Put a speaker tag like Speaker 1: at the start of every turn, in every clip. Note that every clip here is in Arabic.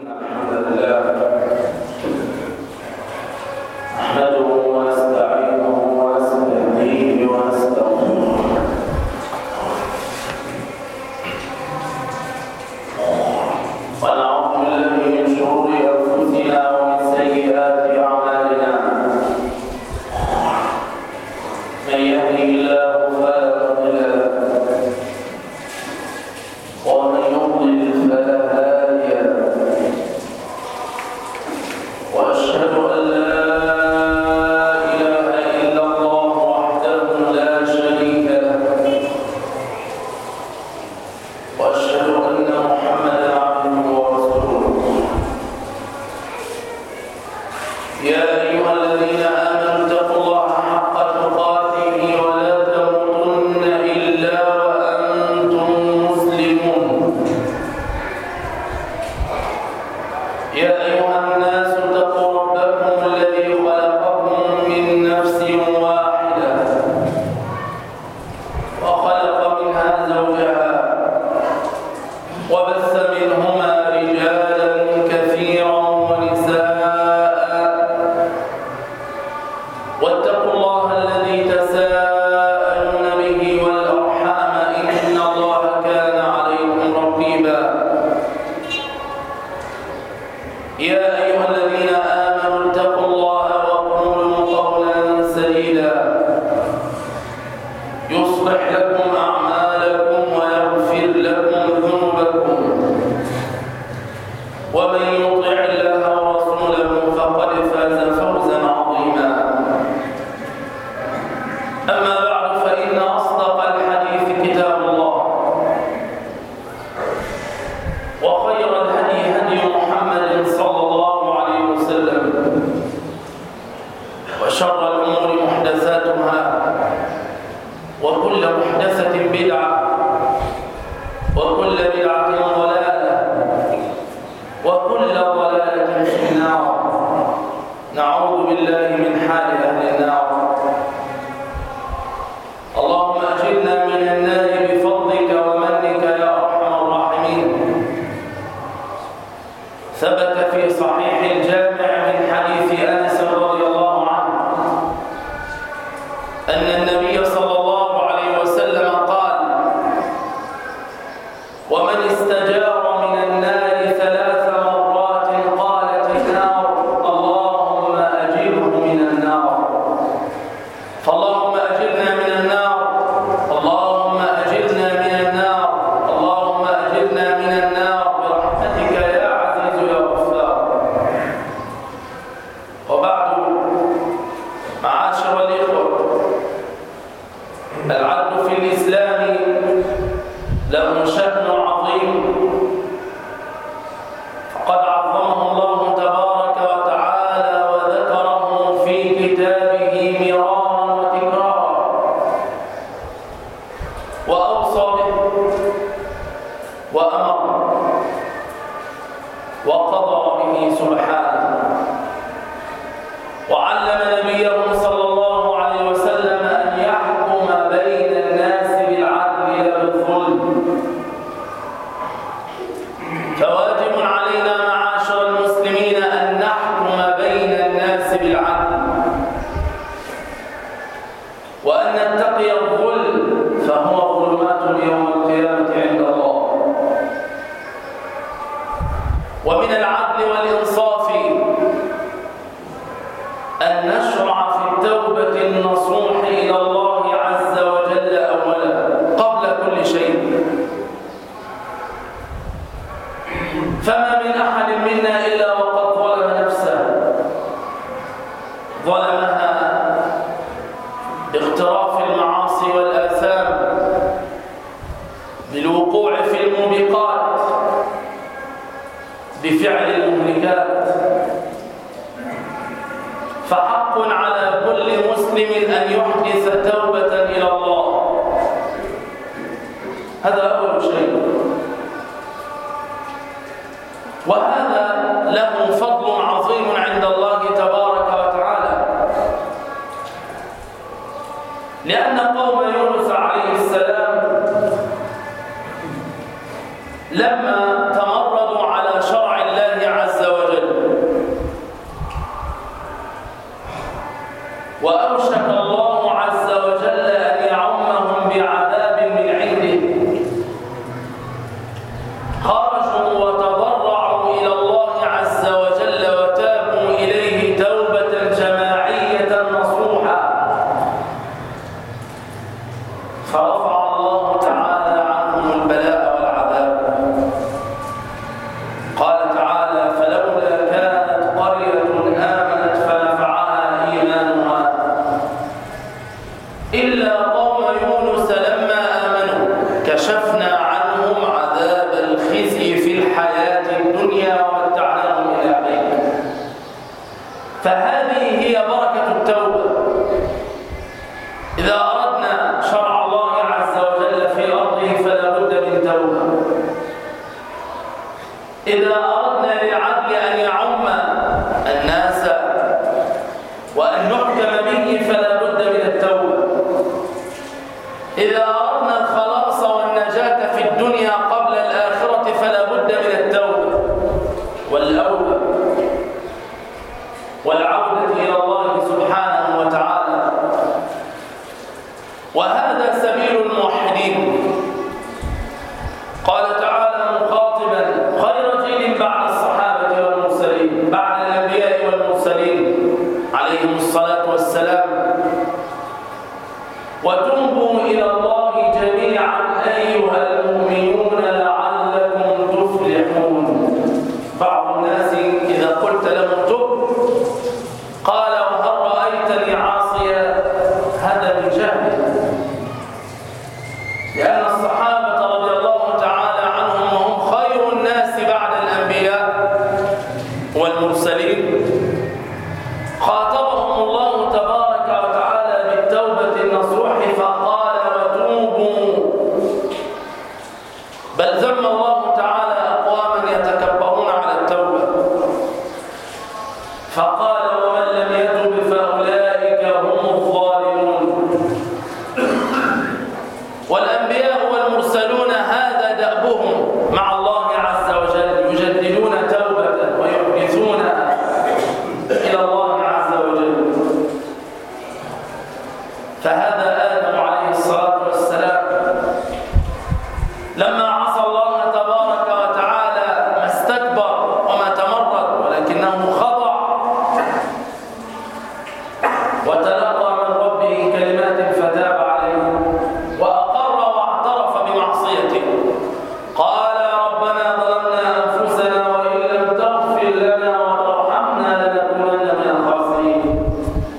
Speaker 1: لما تمردوا على شرع الله عز فهذه هي بركة التوبة. إذا أردنا شرع الله عز وجل في أرضه فلا بد من توبة. إذا أردنا للعدل أن يعم الناس وأن نحكم به فلا بد من التوبة. إذا أردنا الخلاص والنجاة في الدنيا قبل الآخرة فلا بد من التوبة والأوبة والعودة إلى الله سبحانه وتعالى. وهذا سبيل الموحدين. قال تعالى مخاطبا خير جيل بعد الصحابة والمرسلين، بعد الأنبياء والمرسلين عليهم الصلاة والسلام: وتوبوا إلى الله جميعا أيها المؤمنون لعلكم تفلحون. بعض الناس إذا قلت له تب قال: وهل رأيتني عاصيا؟ هذا من جهل، لأن الصحابة رضي الله تعالى عنهم وهم خير الناس بعد الأنبياء والمرسلين خاطبهم الله تبارك وتعالى بالتوبة النصوح فقال: وتوبوا. بل ذم الله تعالى أقواما يتكبرون على التوبة فقال: ومن لم يتب فأولئك هم الظالمون. والأنبياء والمرسلون هذا دأبهم مع الله عز وجل، يجددون توبة ويحدثونها إلى الله عز وجل. فهذا آدم عليه الصلاة والسلام لما عصى الله تبارك وتعالى ما استكبر وما تمرد، ولكنه خضع وتلقى من ربه كلمات فتاب عليه وأقر واعترف بمعصيته. قال: ربنا ظلمنا أنفسنا وإن لم تغفر لنا وترحمنا لنكونن من الخاسرين.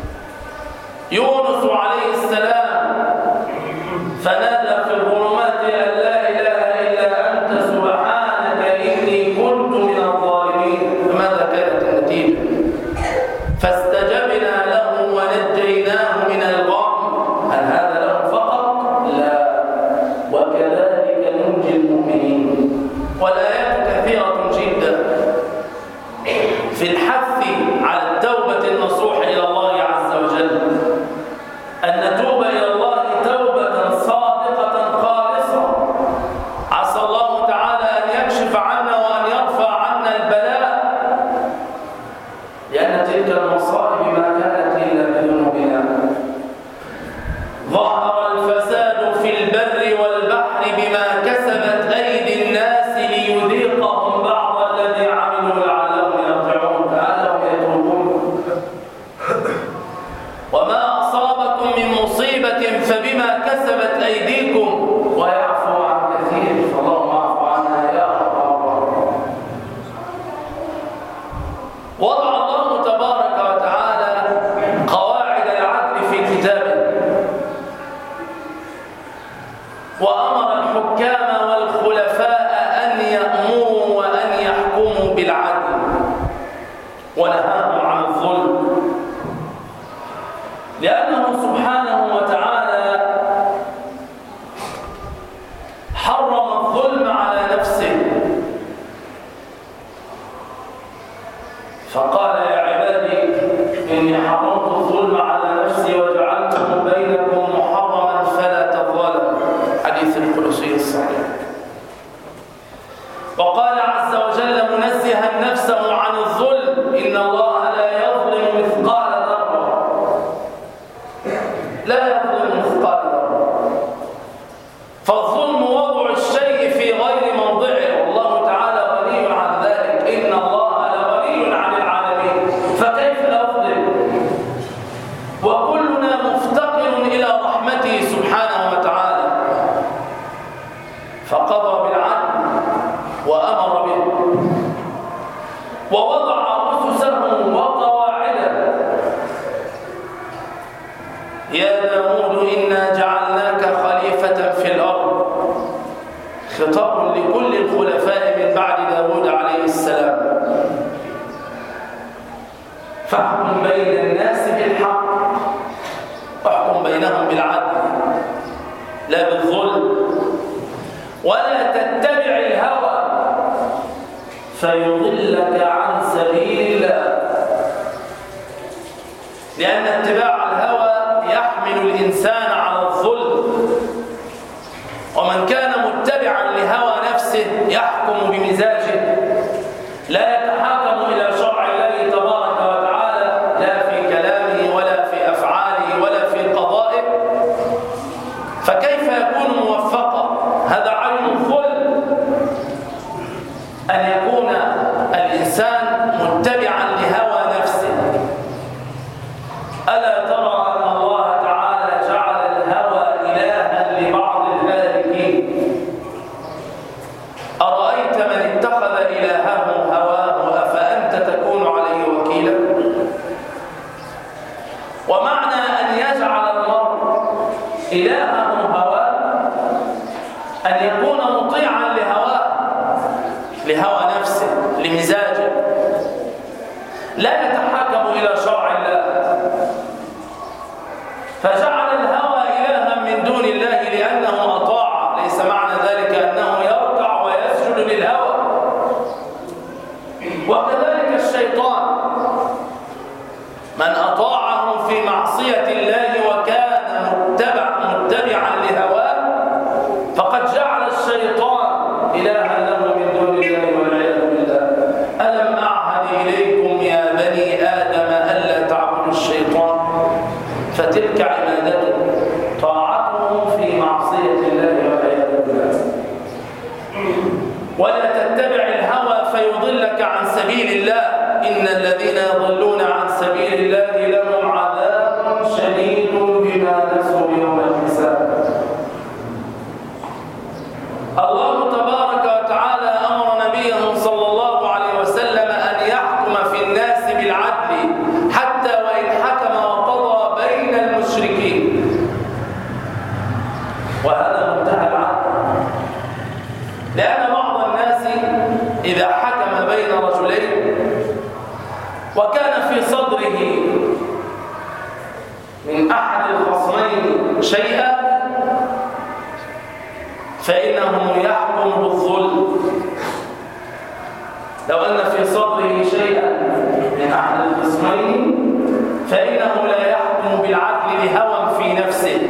Speaker 1: يونس عليه السلام فنادى في الظلمات أن لا إله إلا أنت سبحانك إني كنت من الظالمين. فماذا كانت النتيجة؟ فاستجبنا له ونجيناه من الغم. هل هذا له فقط؟ لا، وكذلك ننجي المؤمنين. والآيات كثيرة جدا في الحث على التوبة النصوح إلى الله عز وجل، أن نتوب إلى الله توبة صادقة خالصة. عسى الله تعالى أن يكشف عنا وأن يرفع عنا البلاء، لأن تلك المصائب ما كانت إلا بذنوبنا. ظهر الفساد في البر والبحر بما كسبت أيدي الناس ليذيقهم بعض الذي عملوا لعلهم يرجعون، لعلهم يتوبون. وما أصابكم من مصيبة فبما كسبت أيديكم ويعفو عن كثير، فاللهم اعف عنا يا أرحم الراحمين. وضع الله تبارك وتعالى قواعد العدل في كتابه، وأمر الحكام والخلفاء أن يأمروا وأن يحكموا بالعدل، ونهاهم عن الظلم، لأنه سبحانه وتعالى حرم الظلم على نفسه، فقال: يا عبادي إني حرمت الظلم على نفسي وجعلته بينكم محرما فلا تظلموا. حديث القدسي الصحيح. وقال عز وجل منزها نفسه عن الظلم: إن الله لا يظلم مثقال ذرة. لا يظلم مثقال ذرة. فالظلم وضع الشيء في غير موضعه، والله تعالى غني عن ذلك. إن الله لغني عن العالمين، فكيف أظلم؟ وكلنا مفتقر إلى رحمته سبحانه وتعالى. فقضى بالعدل وأمر به ووضع أسسه وقواعده. يا داود إنا جعلناك خليفة في الأرض. خطاب لكل الخلفاء من بعد داود عليه السلام. فاحكم بين الناس بالحق، احكم بينهم بالعدل لا بالظلم، ولا تتبع الهوى فيضلك عن سبيل الله، لأن اتباع الهوى يحمل الإنسان على الظلم، ومن كان متبعا لهوى نفسه يحكم بمزاجه لا يتحاكم إلى شرع الله تبارك وتعالى لا في كلامه ولا في أفعاله ولا في قضائه، فكيف يكون موفقا؟ هذا عين الظلم، أن يكون الإنسان متبعا لهوى نفسه. ألا ترى أن الله تعالى جعل الهوى إلها لبعض الهالكين؟ أرأيت من اتخذ إلهه هواه أفأنت تكون عليه وكيلا؟ ومعنى أن يجعل المرء إلهه هواه أن يكون مطيعا لهواه، لهوى نفسه، لمزاجه، لا يتحاكم إلى شرع الله، فجعل الهوى إلها من دون الله لأنه أطاع. ليس معنى ذلك أنه يركع ويسجد للهوى. وكذلك الشيطان من أطاعه في معصية الله وكان متبعا لهواه فقد جعل الشيطان إلها له من دون الله والعياذ بالله. ألم أعهد إليكم يا بني آدم ألا تعبدوا الشيطان؟ فتلك عبادته، طاعته في معصية الله والعياذ بالله. ولا تتبع الهوى فيضلك عن سبيل الله، إن الذين يضلون عن سبيل الله لهم عذاب شديد بما نسوا يوم الحساب. الله تبارك وتعالى أمر نبيه صلى الله عليه وسلم أن يحكم في الناس بالعدل حتى وإن حكم وقضى بين المشركين، وهذا منتهى العدل، لأن بعض الناس إذا حكم بين رجلين وكان في صدره من أحد الخصمين شيئا فإنه يحكم بالظلم. لو أن في صدره شيئا من أحد الخصمين فإنه لا يحكم بالعدل لهوى في نفسه،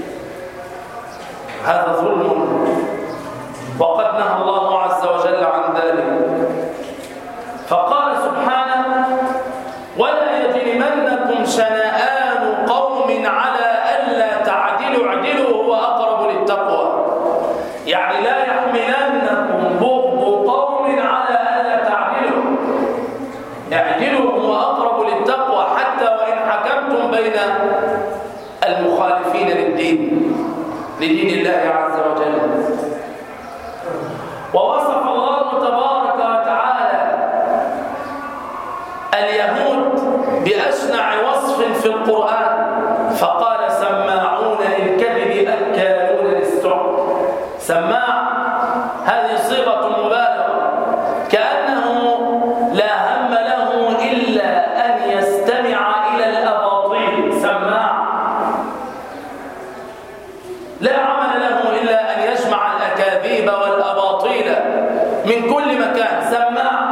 Speaker 1: هذا ظلم، وقد نهى الله عز وجل عن ذلك. فقال سبحانه: ولا يجرمنكم شنآن قوم على ألا تعدلوا اعدلوا هو أقرب للتقوى. يعني لا يحملنكم بغض قوم على ألا تعدلوا، اعدلوا هو أقرب للتقوى حتى وإن حكمتم بين المخالفين لدين الله عز وجل. ووصف الله تبارك وتعالى اليهود بأشنع وصف في القرآن، فقال: سماعون للكذب أكالون للسحت. سماع هذه صيغة مبالغة، كأنه لا هم له إلا أن يستمع إلى الأباطيل. سماع لا عمل له إلا أن يجمع الأكاذيب والأباطيل من كل مكان. سماع.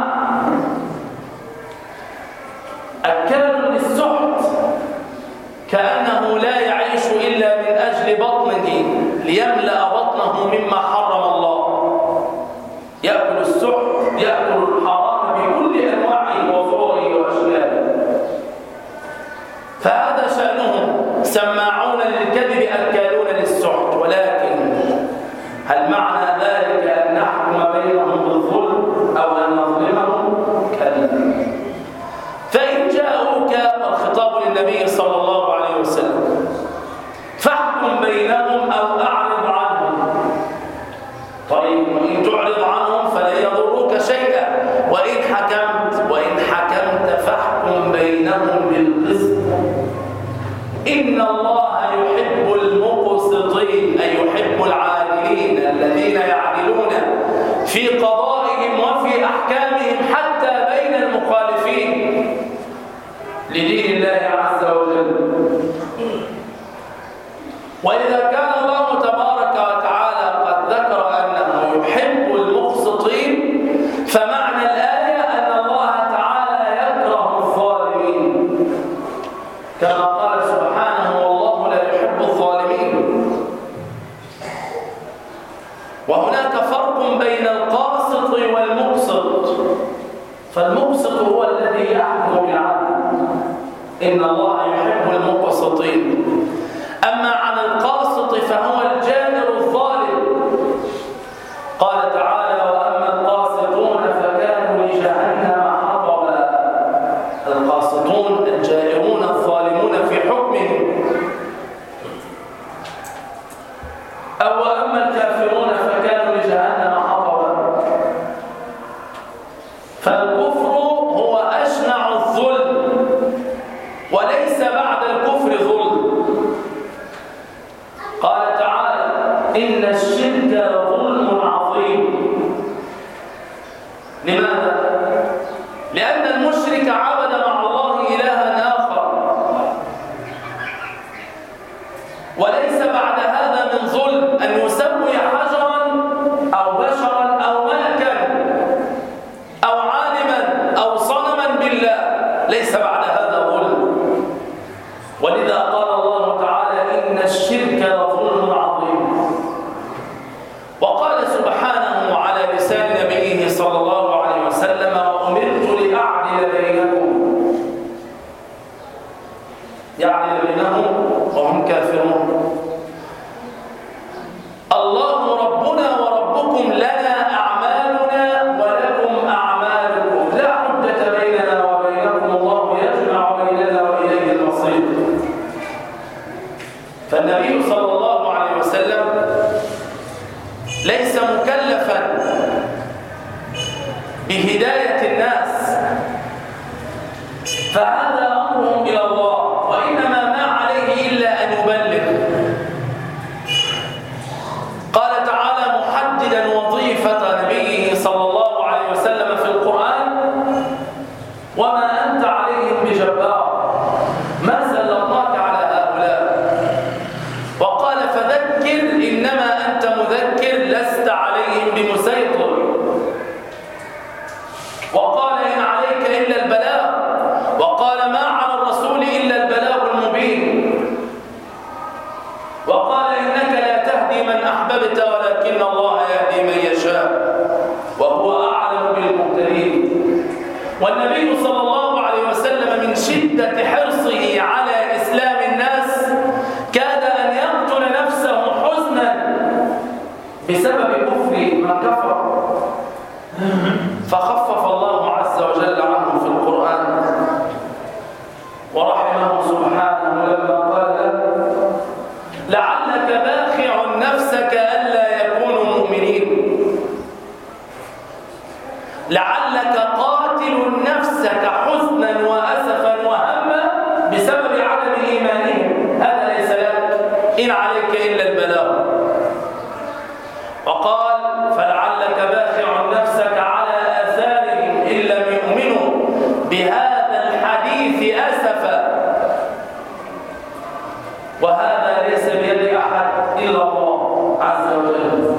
Speaker 1: أكال للسحت، كأنه لا يعيش إلا من أجل بطنه ليملأ بطنه مما حرم الله. يأكل السحت، يأكل الحرام بكل أنواعه وصوره وأشكاله، فهذا شأنهم. سماعون للكذب أكالون للسحت. ولكن هل معنى ذلك أن نحكم بينهم بالظلم أو أن نظلمهم؟ كلا. فإن جاءوك، والخطاب للنبي صلى الله عليه وسلم، فاحكم بينهم أو أعرض عنهم. طيب، وإن تعرض عنهم فلن يضروك شيئا، وإن حكمت فاحكم بينهم بالقسط. إن الله يحب المقسطين، أي يحب العادلين الذين يعدلون في قضائهم وفي أحكامهم حتى بين المخالفين، وإذا كان الله تبارك وتعالى قد ذكر أنه يحب المقسطين، فمعنى الآية أن الله تعالى يكره الظالمين، كما قال سبحانه: والله لا يحب الظالمين. وهناك فرق بين القاسط والمقسط، فالمقسط هو الذي يحكم بالعدل، إن الله يحب المقسطين. أما عن القاسط فهو الجائر الظالم. قال تعالى: وأما القاسطون فكانوا لجهنم حطبا. القاسطون الجائرون الظالمون في حكمهم. أو وأما الكافرون فكانوا لجهنم حطبا. فالكفر هو أشنع الظلم، وليس بعد الكفر ظلم. قال تعالى: إن الشرك لظلم عظيم. لماذا؟ لأن المشرك عبد مع الله إلها آخر، وليس بعد هذا من ظلم أن يسوي حجرا أو بشرا أو ملكا أو عالما أو صنما بالله، ليس بعد هذا ظلم. ولذا قال الله تعالى: إن الشرك لظلم عظيم. وقال سبحانه على لسان نبيه صلى الله عليه وسلم: وأمرت لأعدل بينكم. يعدل بينهم وهم كافرون. الله ربنا وربكم، لنا أعمالنا ولكم أعمالكم، لا حجة بيننا وبينكم، الله يجمع بيننا وإليه المصير. فالنبي صلى الله عليه وسلم ليس مكلفا بهداية الناس، فهذا أمرهم إلى الله، وإنما ما عليه إلا أن يبلغ. قال تعالى محددا وظيفة نبيه صلى الله عليه وسلم في القرآن: وما أنت عليهم بجبار، ما سلطناك على هؤلاء. وقال: فذكر إنما أنت مذكر لست عليهم بمسيطر. وقال: إن عليك إلا البلاغ. وقال: ما على الرسول إلا البلاغ المبين. وقال: إنك لا تهدي من أحببت ولكن الله يهدي من يشاء وهو أعلم بالمهتدين. والنبي صلى الله عليه وسلم من شدة حرصه على إسلام الناس كاد أن يقتل نفسه حزنا بسبب كفر من كفر، فخفف الله عز وجل عنه في القرآن ورحمه سبحانه لما قال له: لعلك باخع نفسك ألا يكونوا مؤمنين. لعلك قاتل نفسك حزنا وأسفا وهما بسبب عدم إيمانهم، هذا ليس لك، إن عليك إلا البلاغ. وقال: فلعلك باخع نفسك على آثارهم إن لم يؤمنوا بهذا الحديث أسفا. وهذا ليس بيد أحد إلا الله عز وجل،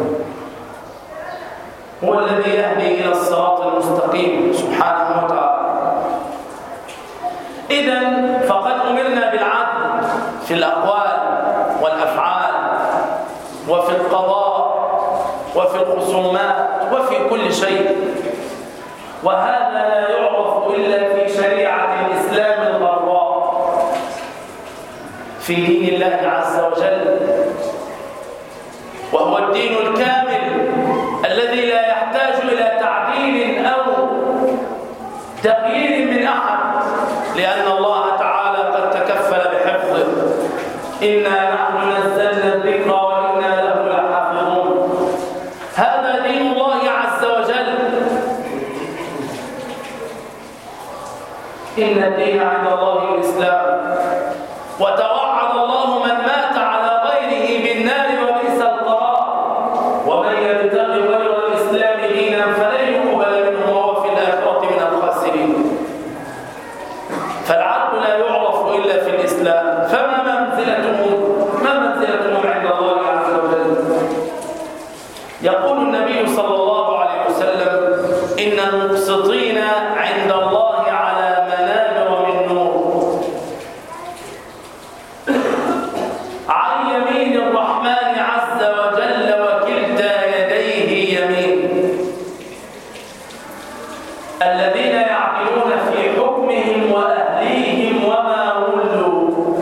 Speaker 1: هو الذي يهدي إلى الصراط المستقيم سبحانه وتعالى. إذن فقد أمرنا بالعدل في الأقوال والأفعال وفي القضاء وفي الخصومات وفي كل شيء، وهذا لا يعرف إلا في شريعة الإسلام الغراء، في دين الله عز وجل، وهو الدين الكامل الذي لا يحتاج إلى تعديل أو تغيير من أحد، لأن الله تعالى قد تكفل بحفظه: إنا نحن نزلنا الذكر وإنا له لحافظون. هذا دين الله عز وجل. إن الدين عند الله الإسلام. وتوعد الله من مات على غيره بالنار وبئس القرار، ومن يبتغي غير الإسلام دينا فلن يقبل منه وهو في الآخرة من الخاسرين. فالعدل لا يعرف إلا في الإسلام. فما منزلته يعدلون في حكمهم وأهليهم وما ولوا.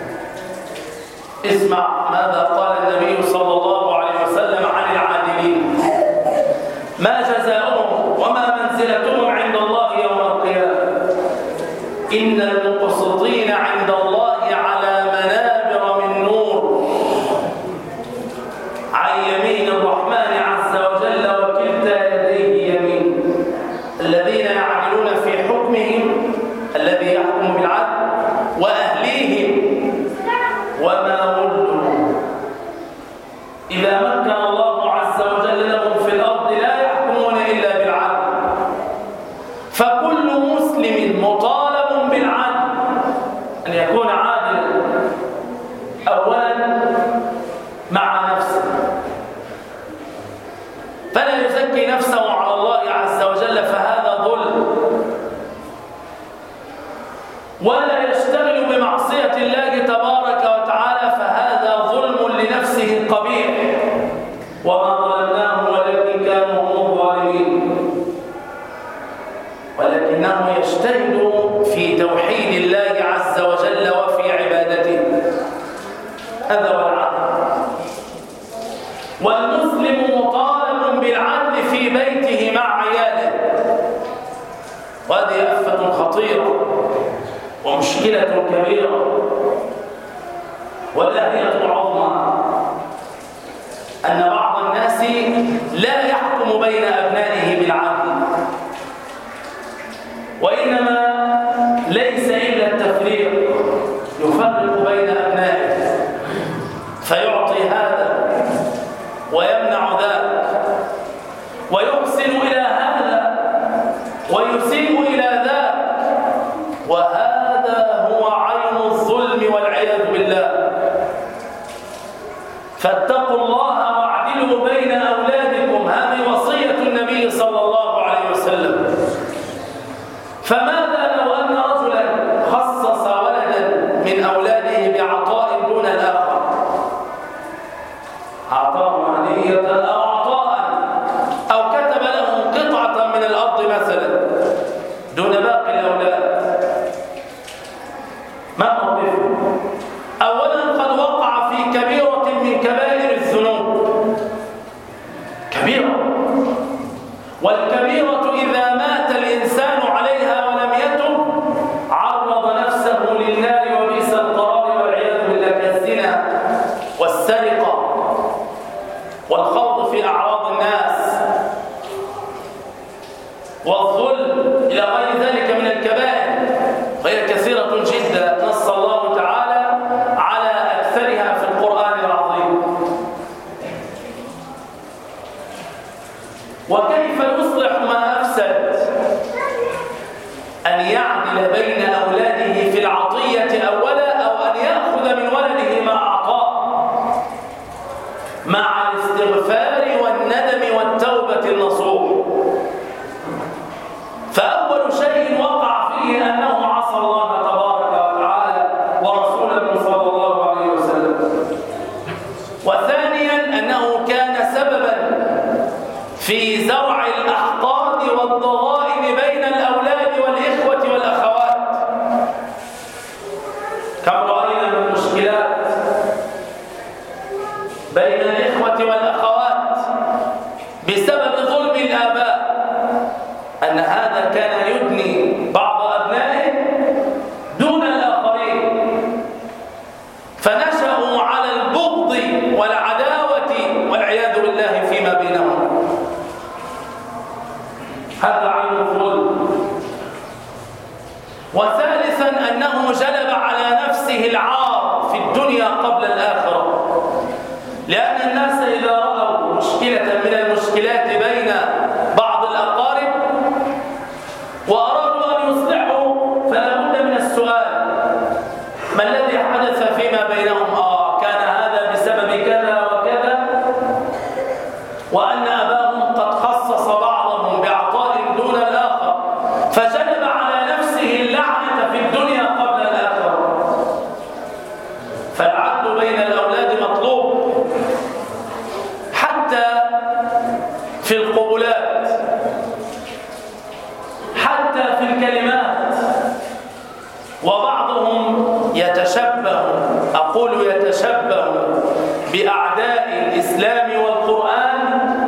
Speaker 1: اسمع ماذا قال النبي صلى الله عليه وسلم عن العادلين: ما جزاؤهم وما منزلتهم عند الله يوم القيامة. إن المقسطين عند الله على منابر من نور عن يمين الرحمن عز وجل وكلتا يديه يمين. الذين يعدلون في حكمهم، الذي يحكم بالعدل، وأهليهم وما ولوا. إذا مكن الله عز وجل لهم في الأرض لا يحكمون إلا بالعدل، فكل مسلم مطالب بالعدل، أن يكون عادلا أولا مع نفسه، فلا يزكي نفسه على الله عز وجل فهذا ظلم، ولا يشتغل بمعصية الله تبارك وتعالى فهذا ظلم لنفسه قبيح. وما ظلمناهم ولكن كانوا هم الظالمين، ولكنه يجتهد في توحيد الله عز وجل وفي عبادته. هذا هو العدل. والمسلم مطالب بالعدل في بيته مع عياله، وهذه آفة خطيرة ومشكلة كبيرة وداهية عظمى، أن بعض الناس لا يحكم بين أبنائه بالعدل، وإنما ليس إلا التفريق، يفرق بين أبنائه فيعطي هذا ويمنع ذاك، ويحسن إلى هذا ويسيء إلى ذاك، وهذا هو عين الظلم والعياذ بالله. فاتقوا الله واعدلوا بين أولادكم، هذه وصية النبي صلى الله عليه وسلم. فماذا لو أن رجلا خصص ولدا من أولاده بعطاء دون الآخر، أعطاه هدية أو عطاء، أو كتب له قطعة من الأرض مثلا دون باقي الأولاد، ما موقفه؟ أولا قد وقع في كبيرة من كبائر الذنوب، كبيرة، والكبيرة إذا مات الإنسان عليها ولم يتب عرض نفسه للنار وبئس القرار والعياذ بالله، كالزنا والسرقة والخوض في أعراض الناس والظلم إلى غير ذلك من الكبائر، وهي كثيرة جدا، نص الله تعالى على أكثرها في القرآن العظيم. وكيف يصلح ما أفسد؟ أن يعدل بين أولاده في العطية أولا، أو أن يأخذ من ولده ما أعطاه مع الاستغفار والندم والتوبة النصوح. فأول شيء وقع فيه أنه عصى الله تبارك وتعالى ورسوله صلى الله عليه وسلم، وثانيا أنه كان سببا في زرع الأحقاد والضغائن بين الأولاد والإخوة والأخوات. كم رأينا من مشكلات بين الإخوة والأخوات بسبب ظلم الآباء، أن هذا كان يدني بعض أبنائه دون الآخرين، فنشأوا على البغض والعداوة والعياذ بالله فيما بينهم. هذا عين الظلم. وثالثا أنه جلب على نفسه العار في الدنيا قبل الآخرة، لأن الناس إذا رأوا مشكلة من المشكلات بين بعض الأقارب وأرادوا أن يصلحوا فلا بد من السؤال: ما الذي حدث فيما بينهم؟ كان هذا بسبب كذا وكذا، وأن أباهم قد خصص بعضهم بعطاء دون الآخر، فجلب على نفسه اللعنة في الدنيا قبل الآخرة. فالعدل بين الأولاد مطلوب حتى في القبلات، حتى في الكلمات، وبعضهم يتشبه، أقول يتشبه بأعداء الإسلام والقرآن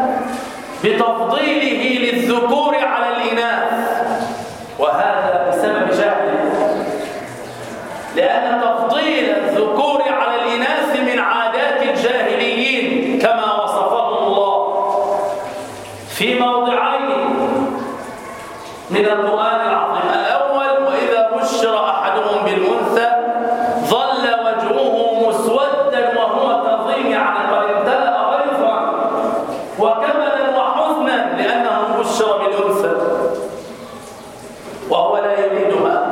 Speaker 1: بتفضيله للذكور على الإناث، وهذا بسبب جهله، لأن تفضيل الذكور على الإناث من عادات الجاهليين كما وصفهم الله في موضعين من القرآن العظيم. الأول: وإذا بشر أحدهم بالأنثى ظل وجهه مسودا وهو كظيم، يعني قد امتلأ غيظا وكملا وحزنا لأنه بشر بالأنثى وهو لا يريدها.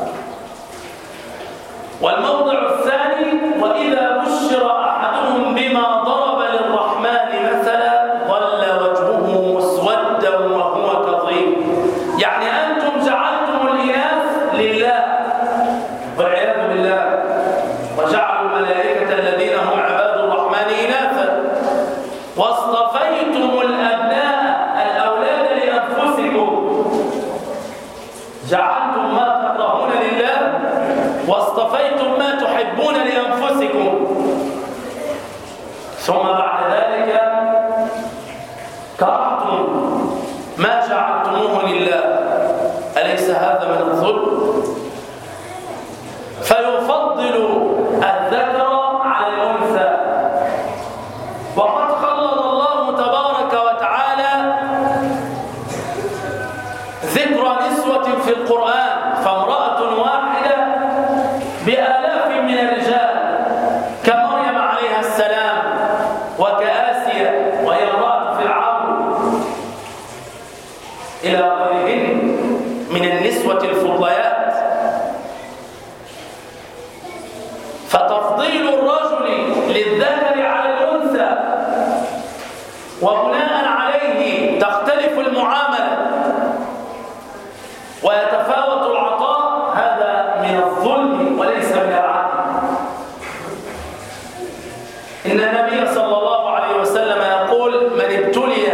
Speaker 1: والموضع الثاني: وإذا بشر أحدهم بما ضرب للرحمن مثلا ظل وجهه مسودا وهو كظيم، يعني أنتم جعلتم الإناث لله والعياذ بالله، وجعلوا الملائكة الذين هم عباد الرحمن إناثا، واصطفيتم الأبناء الأولاد لأنفسكم، جعلتم ما تكرهون لله واصطفيتم ما تحبون لأنفسكم، ثم بعد ذلك كرهتم ما جعلتموه لله. أليس هذا من الظلم؟ فيفضل الذكر على الأنثى، وقد خلد الله تبارك وتعالى ذكر نسوة في القرآن، فامرأة واحدة بآلاف من الرجال كمريم عليها السلام وكآسيا وهي امرأة فرعون إلى غيرهن من النسوة الفضليات. فتفضيل الرجل للذكر على الأنثى وبناء عليه تختلف المعاملة ويتفاوت العطاء، هذا من الظلم وليس من العدل. إن النبي صلى الله عليه وسلم يقول: من ابتلي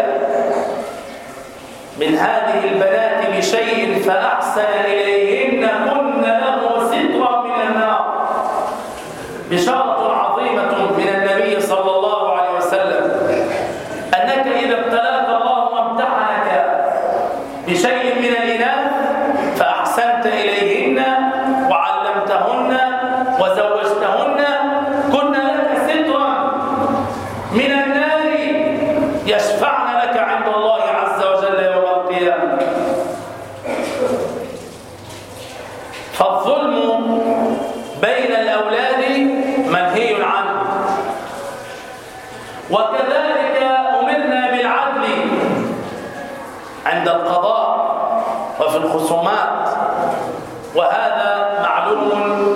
Speaker 1: من هذه البنات بشيء فأحسن إليهن كن له سترا من النار. بشارة عظيمة من النبي صلى الله عليه وسلم أنك إذا ابتلاك الله وامتحنك بشيء من الإناث فأحسنت إليهن وعلمتهن وزوجتهن كن لك سترا من النار يشفعن لك عند الله عز وجل يوم القيامة. فالظلم بين الأولاد منهي عنه، وكذلك أمرنا بالعدل عند القضاء وفي الخصومات، وهذا معلوم.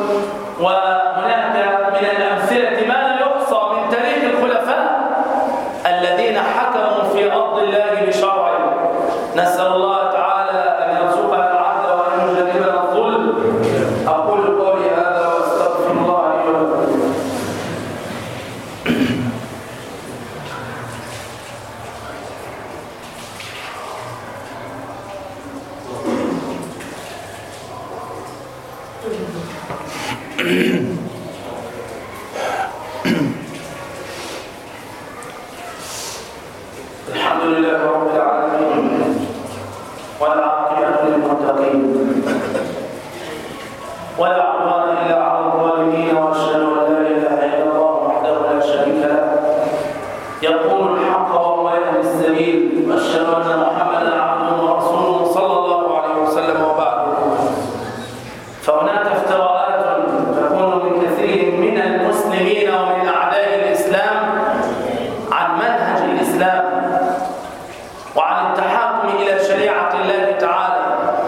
Speaker 1: وهناك من الأمثلة ما لا يحصى من تاريخ الخلفاء الذين حكموا في أرض الله بشرعه. نسأل الله تعالى أن يرزقنا العدل وأن يجنبنا الظلم. أقول قولي هذا وأستغفر الله لي ولكم. الحمد لله رب العالمين، والعاقبة للمتقين، ولا عدوان إلا على الظالمين، وأشهد أن لا إله إلا الله وحده لا شريك له يقول الحق وهو يهدي السبيل، وأشهد أن محمدا عبده ورسوله صلى الله عليه وسلم. وبعد، فهناك افتراءات تكون من كثير من المسلمين ومن أعداء الإسلام عن منهج الإسلام وعن التحاكم إلى شريعة الله تعالى،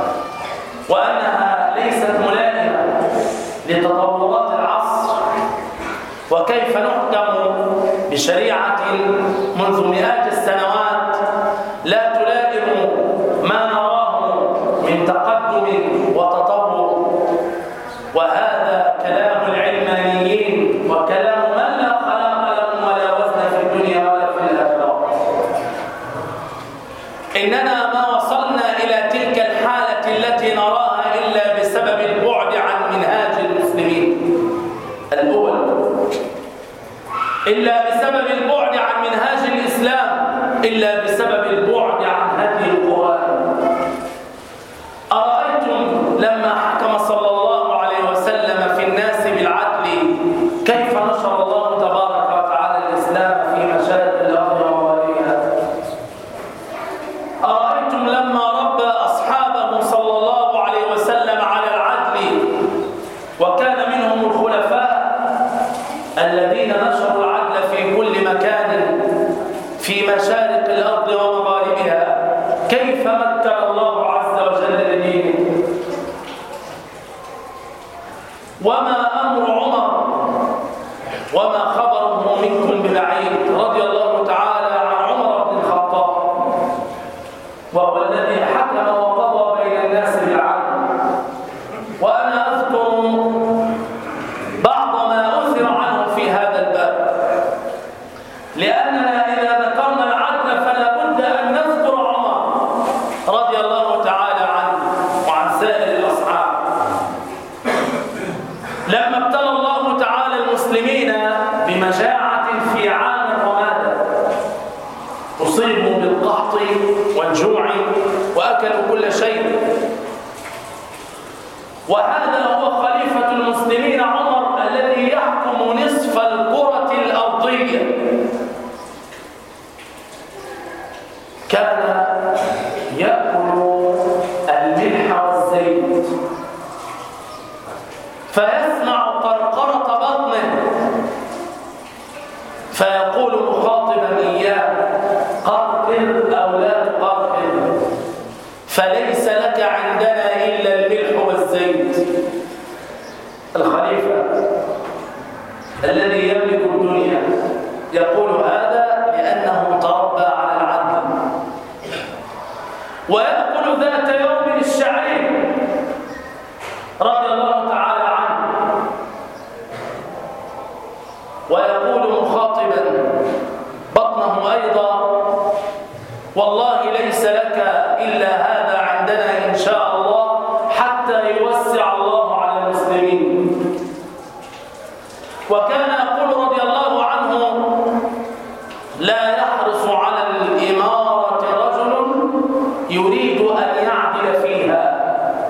Speaker 1: وأنها ليست ملائمة لتطورات العصر، وكيف نحكم بشريعة منذ مئات السنوات لا تلائم ما نراه من تقدم وتطور. وهذا كلام العلمانيين وكلام من لا خلاق لهم ولا وزن في الدنيا ولا في الآخرة. إننا ما وصلنا إلى تلك الحالة التي نراها وما أمر عمر وما خبره منكم ببعيد رضي الله تعالى عن عمر بن الخطاب، وهو الذي حكم وقضى بين الناس بالعدل. وأنا أذكر بعض ما أثر عنه في هذا الباب، لأننا إذا ذكرنا العدل فلا بد أن نذكر عمر رضي الله تعالى عنه وعن سائر الأصحاب. لما ابتلى الله تعالى المسلمين بمجاعة في عام الرمادة، أصيبوا بالقحط والجوع وأكلوا كل شيء، وهذا هو خليفة المسلمين عمر الذي يحكم نصف الكرة الأرضية. كان يأكل الملح والزيت، فيسمع قرقرة بطنه فيقول مخاطبا إياه: قرقر أو لا تقرقر، فليس لك عندنا إلا الملح والزيت. الخليفة الذي يملك الدنيا يقول هذا لأنه تربى على العدل. ويأكل ذات يوم الشعير رضي الله تعالى عنه ويقول مخاطبا بطنه أيضا: والله ليس لك إلا هذا عندنا إن شاء الله حتى يوسع الله على المسلمين. وكان يقول رضي الله عنه: لا يحرص على الإمارة رجل يريد أن يعدل فيها.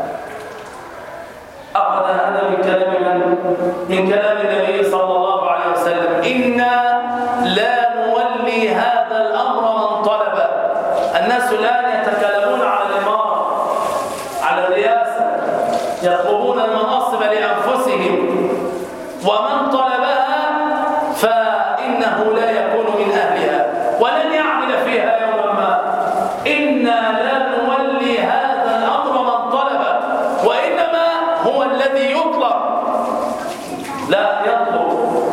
Speaker 1: أخذ هذا من كلام النبي صلى الله عليه وسلم: إنا لا نولي هذا الأمر من طلب. الناس الآن يتكلمون على الإمارة، على الرئاسة، يطلبون المناصب لأنفسهم، ومن طلبها فإنه لا يكون من أهلها ولن يعمل فيها يوما ما. إنا لا نولي هذا الأمر من طلب، وإنما هو الذي يطلب لا يطلب.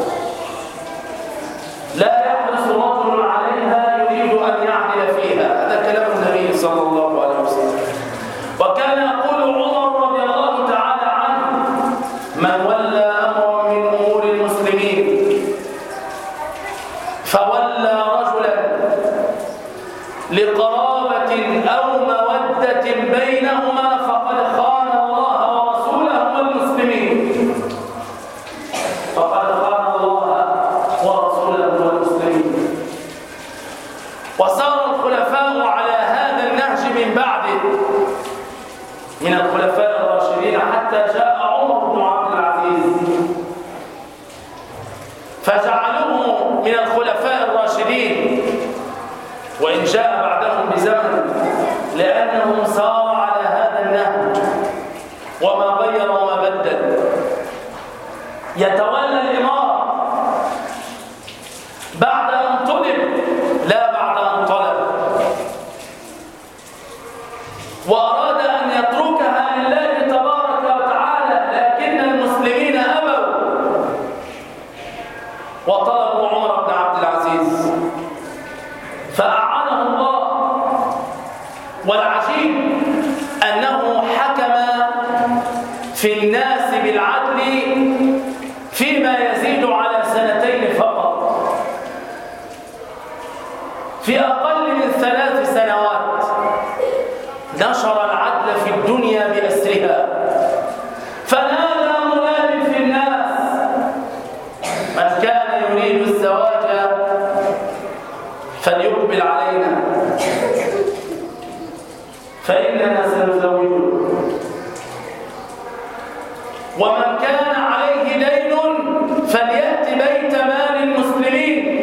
Speaker 1: لا يحرص رجل عليها يريد أن يعمل فيها. هذا كلام النبي صلى الله عليه وسلم. وكان يقول عمر رضي الله تعالى عنه: من ولى أمرا من أمور المسلمين فولى رجلا لقرابة أو مودة بينهما فقد خان الله ورسوله والمسلمين. فقد خان الله ورسوله والمسلمين. وسار الخلفاء على هذا النهج من بعده من الخلفاء الراشدين حتى جاء عمر بن عبد العزيز فجعلوه من الخلفاء الراشدين، وإن جاء بعدهم بزمن، لأنه سار على هذا النهج وما غير وما بدل. يتولى الإمارة بعد أن طلب لا بعد أن طلب، وأراد أن يتركها لله تبارك وتعالى، لكن المسلمين أبوا وطلبوا عمر بن عبد العزيز فأعانه الله. والعجيب أنه حكم في الناس بالعدل فيما يزيد على 2 فقط، في أقل من 3 سنوات نشر العدل في الدنيا بأسرها، فنادى مناد في الناس: من كان يريد الزواج فليقبل علينا فإننا سنزوجه، ومن كان عليه دين فليأت بيت مال المسلمين،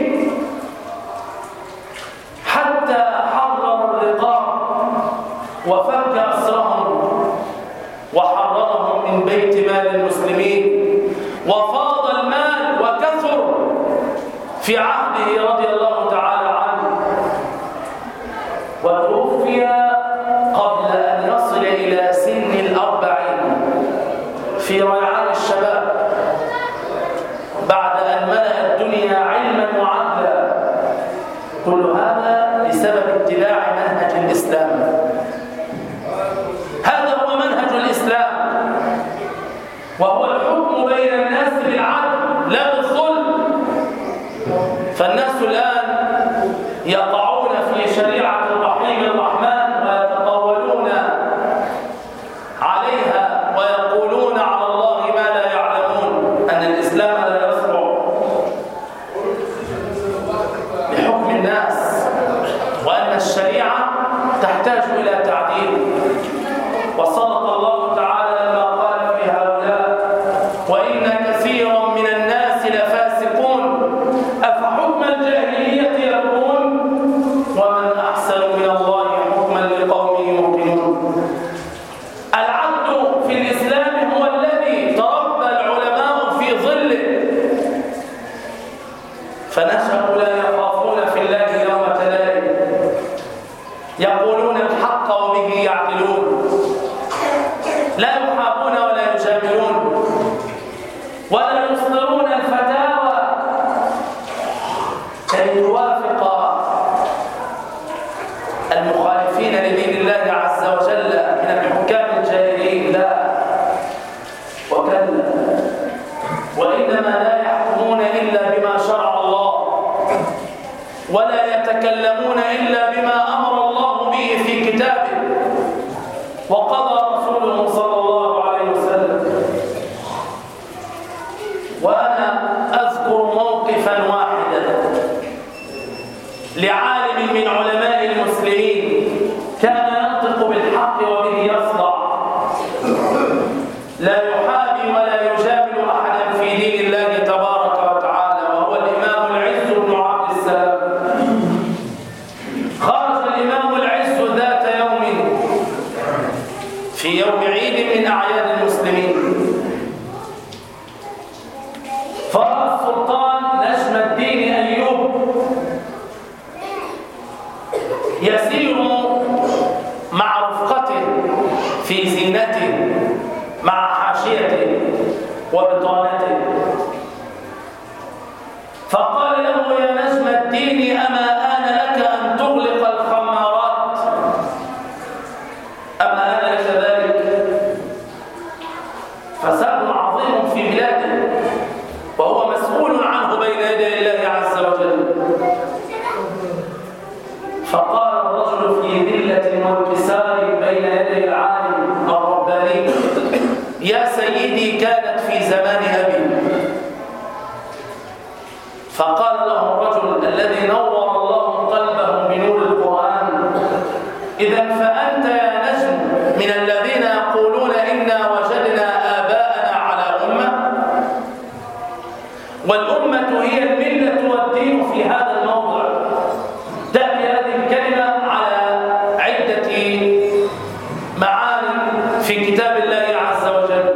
Speaker 1: حتى حرر الرقاب وفك أسرهم وحررهم من بيت مال المسلمين، وفاض المال وكثر في عهده رضي الله تعالى عنه. وتوفي قبل أن يصل إلى سن 40 في ريعان الشباب، الدنيا علما وعدلا. كل هذا بسبب اتباع منهج الإسلام. هذا هو منهج الإسلام، وهو الحكم بين الناس بالعدل لا بالظلم. فالناس الآن يقعون في شريعة الرحيم الرحمن ويتطاولون عليها ويقولون على الله ما لا يعلمون، أن الإسلام لا يصلح لحكم الناس، وأن الشريعة تحتاج إلى تعديل. وصدق الله تعالى لما قال في هؤلاء: وإن كثيرا من الناس لفاسقون أفحكم الجاهلية يبغون ومن أحسن من الله حكما لقوم يوقنون. العدل في الإسلام هو الذي تربى العلماء في ظله، فنشأوا لا يخافون في الله لومة لائم، يقولون الحق وبه يعدلون، لا يحابون ولا يجاملون، ولا يصدرون الفتاوى كي توافق المخالفين لدين الله عز وجل من الحكام الجاهلين. لا وكلا، وإنما لا يحكمون إلا بما شرع الله، ولا يتكلمون إلا بما أمر الله به في كتابه وقضى رسوله صلى الله عليه وسلم. وأنا أذكر موقفا واحدا لعالم من علماء المسلمين كان ينطق بالحق وبه يصدع، لا يحابي ولا يجامل أحدا في دين الله تبارك وتعالى، وهو الإمام العز بن عبد السلام. خرج الإمام العز ذات يوم في يوم عيد من أعياد المسلمين، فرأى السلطان نجم الدين أيوب يسير مع رفقته في زينته مع حاشيته وبطانته، فقال له: يا نجم الدين، أما آن لك أن تغلق الخمارات؟ أما آن لك ذلك؟ فساد عظيم في بلاده وهو مسؤول عنه بين يدي الله عز وجل. فقال الرجل في ذلة وانكسار بين يدي العالم الرباني: يا سيدي، كانت في زمان أبي. فقال له الرجل الذي نور الله قلبه بنور القرآن: إذا فأنت يا نجم من الذين يقولون إنا وجدنا آباءنا على أمة، والأمة هي الملة والدين في هذا الموضع. تأتي هذه الكلمة على عدة معاني في كتاب الله عز وجل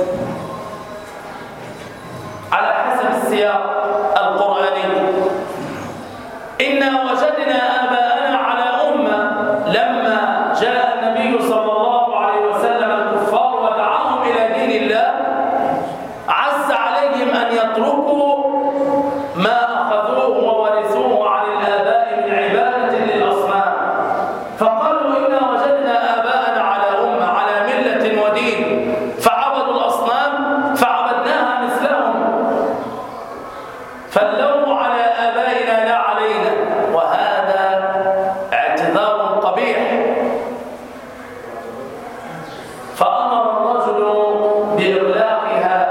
Speaker 1: على حسب السياق القرآني. إنا وجدنا آباءنا على أمة. لما جاء النبي صلى الله عليه وسلم الكفار ودعاهم إلى دين الله، عز عليهم أن يتركوا ما أخذوه وورثوه عن الآباء من عبادة للأصنام، فقالوا: إنا وجدنا آباءنا على أمة، على ملة ودين، فعبدوا الأصنام فعبدناها مثلهم، فاللوم على آبائنا لا علينا. وهذا اعتذار قبيح. فأمر الرجل بإغلاقها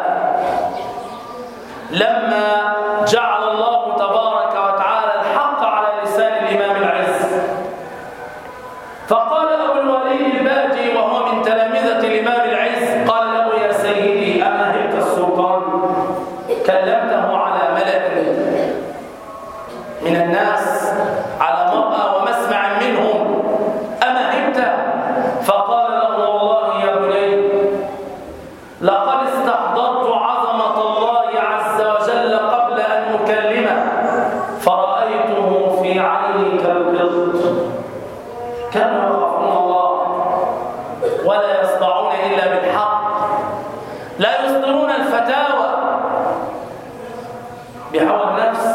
Speaker 1: لما جعل الله تبارك وتعالى الحق على لسان الإمام العز. فقال أبو الوليد الباجي وهو من تلامذة الإمام العز، قال له: يا سيدي، أما هبت السلطان؟ كلمته على ملأ من الناس على مرأى ومسمع منهم، أما هبت؟ فقال له: والله يا بني، لقد استحضرت عظمة الله عز وجل قبل أن أكلمه، فرأيته في عيني كالقط. كانوا يخافون الله ولا يصدعون إلا بالحق، لا يصدرون الفتاوى بهوى النفس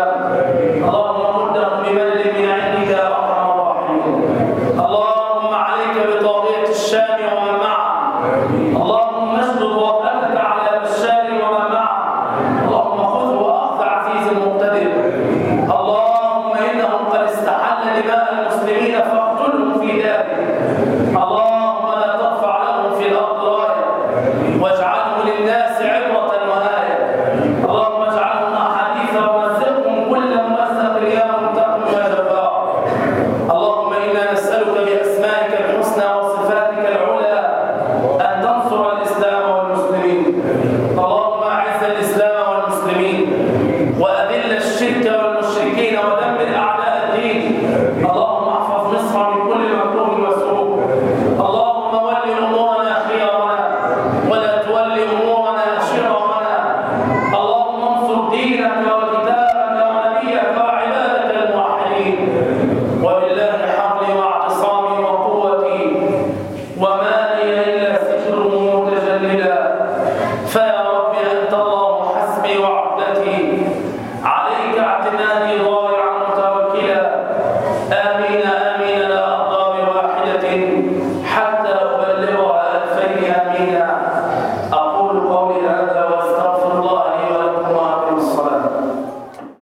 Speaker 1: اللهم مدهم بمدد من عندك يا ارحم الراحمين. اللهم عليك بطاغية الشام ومن معه. اللهم اسجد وطأتك على بشار ومن معه. اللهم خذه أخذ عزيز مقتدر. اللهم إنهم قد استحل دماء المسلمين فاقتلهم في داره. اللهم لا ترفع لهم في الأرض راية واجعله للناس عبرة وآية. اللهم اجعلهم أحاديث ومزقهم كل ممزق يا منتقم يا جبار. اللهم إنا نسألك بأسمائك الحسنى وصفاتك العلى أن تنصر الإسلام والمسلمين. اللهم أعز الإسلام والمسلمين وأذل الشرك